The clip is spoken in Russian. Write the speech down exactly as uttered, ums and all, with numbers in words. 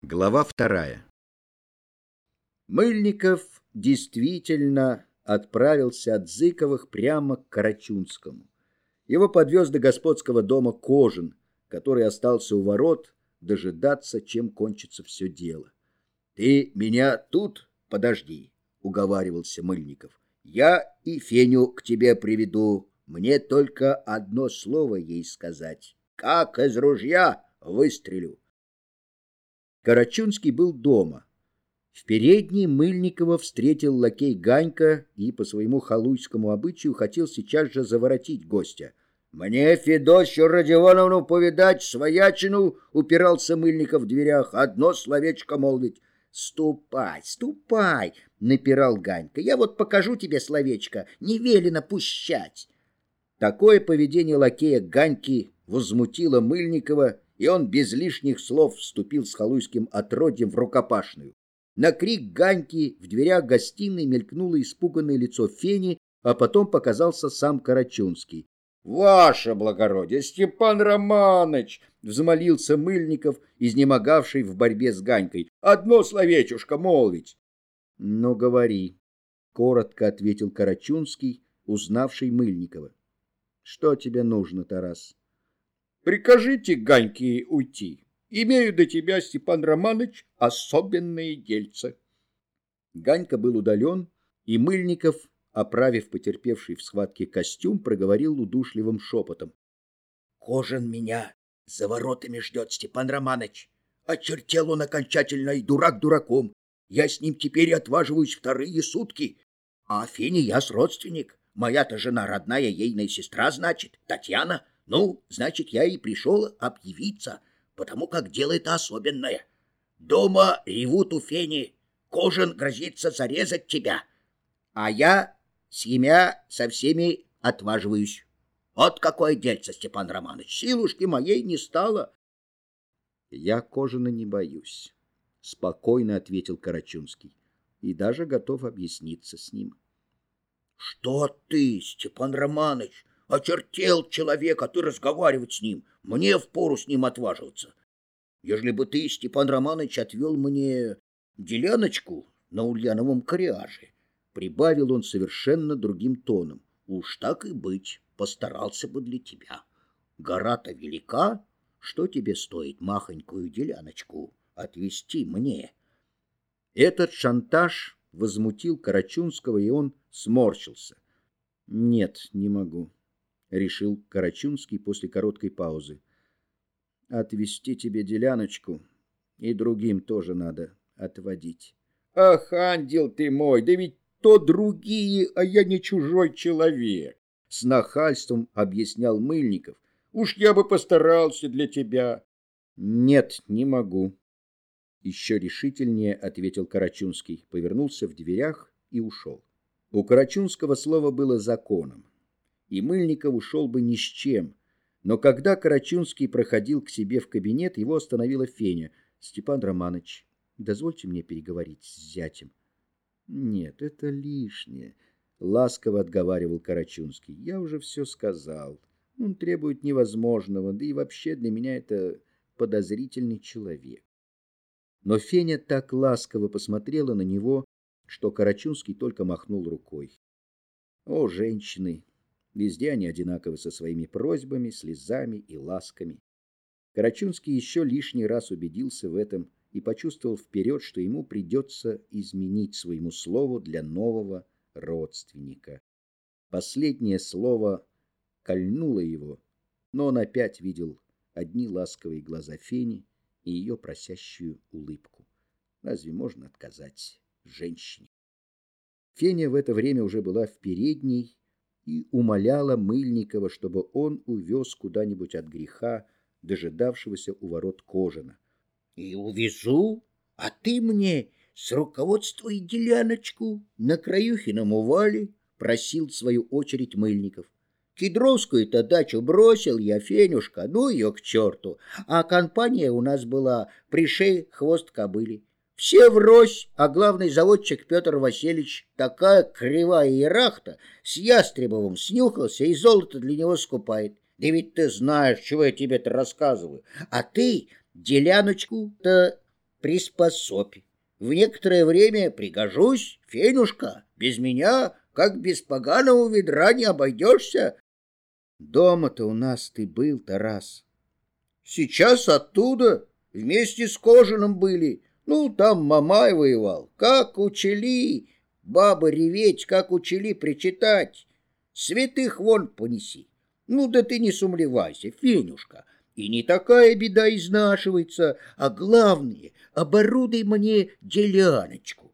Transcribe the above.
Глава вторая. Мыльников действительно отправился от Зыковых прямо к Карачунскому. Его подвез до господского дома Кожин, который остался у ворот дожидаться, чем кончится все дело. — Ты меня тут подожди, — уговаривался Мыльников. — Я и Феню к тебе приведу. Мне только одно слово ей сказать. Как из ружья выстрелю. Карачунский был дома. В передней Мыльникова встретил лакей Ганька и по своему халуйскому обычаю хотел сейчас же заворотить гостя. — Мне Федосью Родионовну повидать, своячину, — упирался Мыльников в дверях, — одно словечко молвить. — Ступай, ступай, — напирал Ганька, — я вот покажу тебе словечко, не велено пущать. Такое поведение лакея Ганьки возмутило Мыльникова, и он без лишних слов вступил с халуйским отродьем в рукопашную. На крик Ганьки в дверях гостиной мелькнуло испуганное лицо Фени, а потом показался сам Карачунский. — Ваше благородие, Степан Романыч! — взмолился Мыльников, изнемогавший в борьбе с Ганькой. — Одно словечушко молвить. — Ну, говори, — коротко ответил Карачунский, узнавший Мыльникова. — Что тебе нужно, Тарас? — Прикажите Ганьке уйти. Имею до тебя, Степан Романыч, особенное дельце. Ганька был удален, и Мыльников, оправив потерпевший в схватке костюм, проговорил удушливым шепотом. — Кожин меня за воротами ждет, Степан Романыч. Очертел он окончательно, и дурак дураком. Я с ним теперь отваживаюсь вторые сутки. А Фене я с родственник. Моя-то жена родная, ейная сестра, значит, Татьяна. Ну, значит, я и пришел объявиться, потому как дело это особенное. Дома ревут у Фени, Кожин грозится зарезать тебя, а я с имя со всеми отваживаюсь. Вот какое дельце, Степан Романыч, силушки моей не стало. — Я Кожина не боюсь, — спокойно ответил Карачунский, и даже готов объясниться с ним. — Что ты, Степан Романыч? Очертел человека, ты разговаривать с ним. Мне впору с ним отваживаться. Ежели бы ты, Степан Романыч, отвел мне деляночку на Ульяновом коряже, прибавил он совершенно другим тоном. Уж так и быть, постарался бы для тебя. Гора-то велика, что тебе стоит махонькую деляночку отвести мне? Этот шантаж возмутил Карачунского, и он сморщился. — Нет, не могу, — решил Карачунский после короткой паузы. — Отвести тебе деляночку, и другим тоже надо отводить. — Ах, ангел ты мой, да ведь то другие, а я не чужой человек, — с нахальством объяснял Мыльников. — Уж я бы постарался для тебя. — Нет, не могу, — еще решительнее ответил Карачунский, повернулся в дверях и ушел. У Карачунского слово было законом, и Мыльников ушел бы ни с чем. Но когда Карачунский проходил к себе в кабинет, его остановила Феня. — Степан Романыч, дозвольте мне переговорить с зятем. — Нет, это лишнее, — ласково отговаривал Карачунский. — Я уже все сказал. Он требует невозможного, да и вообще для меня это подозрительный человек. Но Феня так ласково посмотрела на него, что Карачунский только махнул рукой. О, женщины! Везде они одинаковы со своими просьбами, слезами и ласками. Карачунский еще лишний раз убедился в этом и почувствовал вперед, что ему придется изменить своему слову для нового родственника. Последнее слово кольнуло его, но он опять видел одни ласковые глаза Фени и ее просящую улыбку. Разве можно отказать женщине? Феня в это время уже была в передней и умоляла Мыльникова, чтобы он увез куда-нибудь от греха дожидавшегося у ворот Кожина. — И увезу, а ты мне с руководства и деляночку на Краюхином увале, — просил в свою очередь Мыльников. — Кедровскую-то дачу бросил я, Фенюшка, ну ее к черту, а компания у нас была пришей хвост кобыли. Все врозь, а главный заводчик Петр Васильевич, такая кривая ерахта, с Ястребовым снюхался и золото для него скупает. Да ведь ты знаешь, чего я тебе-то рассказываю. А ты деляночку-то приспособь. В некоторое время пригожусь, Фенюшка. Без меня, как без поганого ведра, не обойдешься. Дома-то у нас ты был, Тарас. Сейчас оттуда, вместе с Кожаным были. Ну, там Мамай воевал. Как учили бабы реветь, как учили причитать. Святых вон понеси. Ну, да ты не сумлевайся, Фенюшка. И не такая беда изнашивается, а главное, оборудуй мне деляночку.